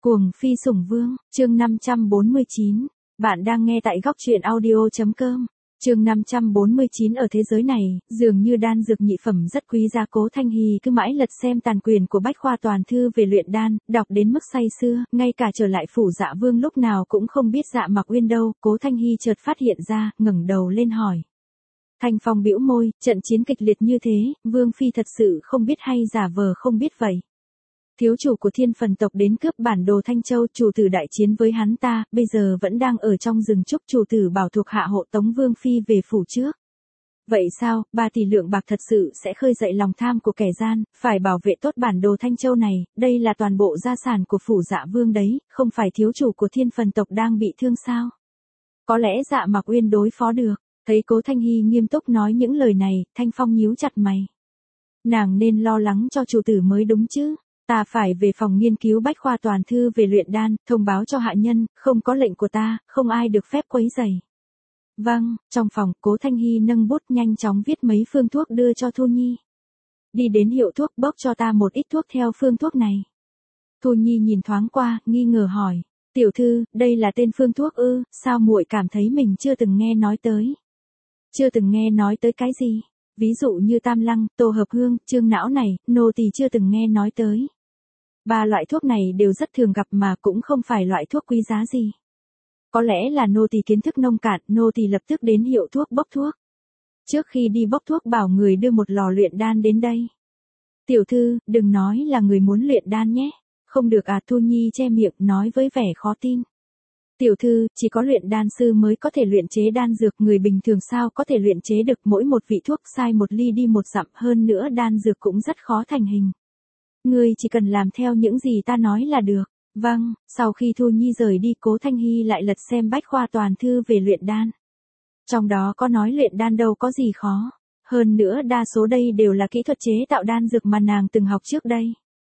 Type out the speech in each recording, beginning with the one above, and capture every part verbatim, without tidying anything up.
Cuồng phi sủng vương, chương năm trăm bốn mươi chín. Bạn đang nghe tại góc truyện audio.com. Chương năm trăm bốn mươi chín. Ở thế giới này, dường như đan dược nhị phẩm rất quý giá. Cố Thanh Hy cứ mãi lật xem tàn quyền của Bách Khoa Toàn Thư về luyện đan, đọc đến mức say sưa, ngay cả trở lại phủ Dạ Vương lúc nào cũng không biết Dạ Mặc Uyên đâu. Cố Thanh Hy chợt phát hiện ra, ngẩng đầu lên hỏi. Thanh Phong bĩu môi, trận chiến kịch liệt như thế, Vương Phi thật sự không biết hay giả vờ không biết vậy. Thiếu chủ của Thiên Phần tộc đến cướp bản đồ Thanh Châu, chủ tử đại chiến với hắn ta, bây giờ vẫn đang ở trong rừng trúc. Chủ tử bảo thuộc hạ hộ tống Vương Phi về phủ trước. Vậy sao, ba tỷ lượng bạc thật sự sẽ khơi dậy lòng tham của kẻ gian, phải bảo vệ tốt bản đồ Thanh Châu này, đây là toàn bộ gia sản của phủ Dạ Vương đấy, không phải thiếu chủ của Thiên Phần tộc đang bị thương sao? Có lẽ Dạ Mặc Uyên đối phó được. Thấy Cố Thanh Hy nghiêm túc nói những lời này, Thanh Phong nhíu chặt mày. Nàng nên lo lắng cho chủ tử mới đúng chứ. Ta phải về phòng nghiên cứu Bách Khoa Toàn Thư về luyện đan, thông báo cho hạ nhân, không có lệnh của ta, không ai được phép quấy rầy. Vâng, trong phòng, Cố Thanh Hy nâng bút nhanh chóng viết mấy phương thuốc đưa cho Thu Nhi. Đi đến hiệu thuốc bốc cho ta một ít thuốc theo phương thuốc này. Thu Nhi nhìn thoáng qua, nghi ngờ hỏi. Tiểu thư, đây là tên phương thuốc ư, sao muội cảm thấy mình chưa từng nghe nói tới? Chưa từng nghe nói tới cái gì? Ví dụ như tam lăng, tổ hợp hương, trương não này, nô tỳ chưa từng nghe nói tới. Ba loại thuốc này đều rất thường gặp mà cũng không phải loại thuốc quý giá gì. Có lẽ là nô tỳ kiến thức nông cạn, nô tỳ lập tức đến hiệu thuốc bốc thuốc. Trước khi đi bốc thuốc bảo người đưa một lò luyện đan đến đây. Tiểu thư, đừng nói là người muốn luyện đan nhé. Không được à, Thu Nhi che miệng nói với vẻ khó tin. Tiểu thư, chỉ có luyện đan sư mới có thể luyện chế đan dược, người bình thường sao có thể luyện chế được, mỗi một vị thuốc sai một ly đi một dặm, hơn nữa đan dược cũng rất khó thành hình. Ngươi chỉ cần làm theo những gì ta nói là được. Vâng, sau khi Thu Nhi rời đi, Cố Thanh Hy lại lật xem Bách Khoa Toàn Thư về luyện đan. Trong đó có nói luyện đan đâu có gì khó. Hơn nữa đa số đây đều là kỹ thuật chế tạo đan dược mà nàng từng học trước đây.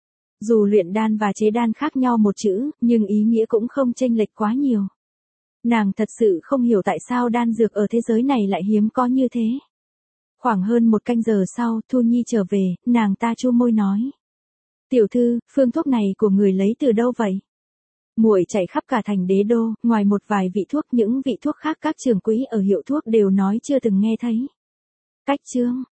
Dù luyện đan và chế đan khác nhau một chữ, nhưng ý nghĩa cũng không chênh lệch quá nhiều. Nàng thật sự không hiểu tại sao đan dược ở thế giới này lại hiếm có như thế. Khoảng hơn một canh giờ sau, Thu Nhi trở về, nàng ta chu môi nói. Tiểu thư, phương thuốc này của người lấy từ đâu vậy? Muội chạy khắp cả thành Đế Đô, ngoài một vài vị thuốc, những vị thuốc khác các trưởng quỹ ở hiệu thuốc đều nói chưa từng nghe thấy. Cách chương,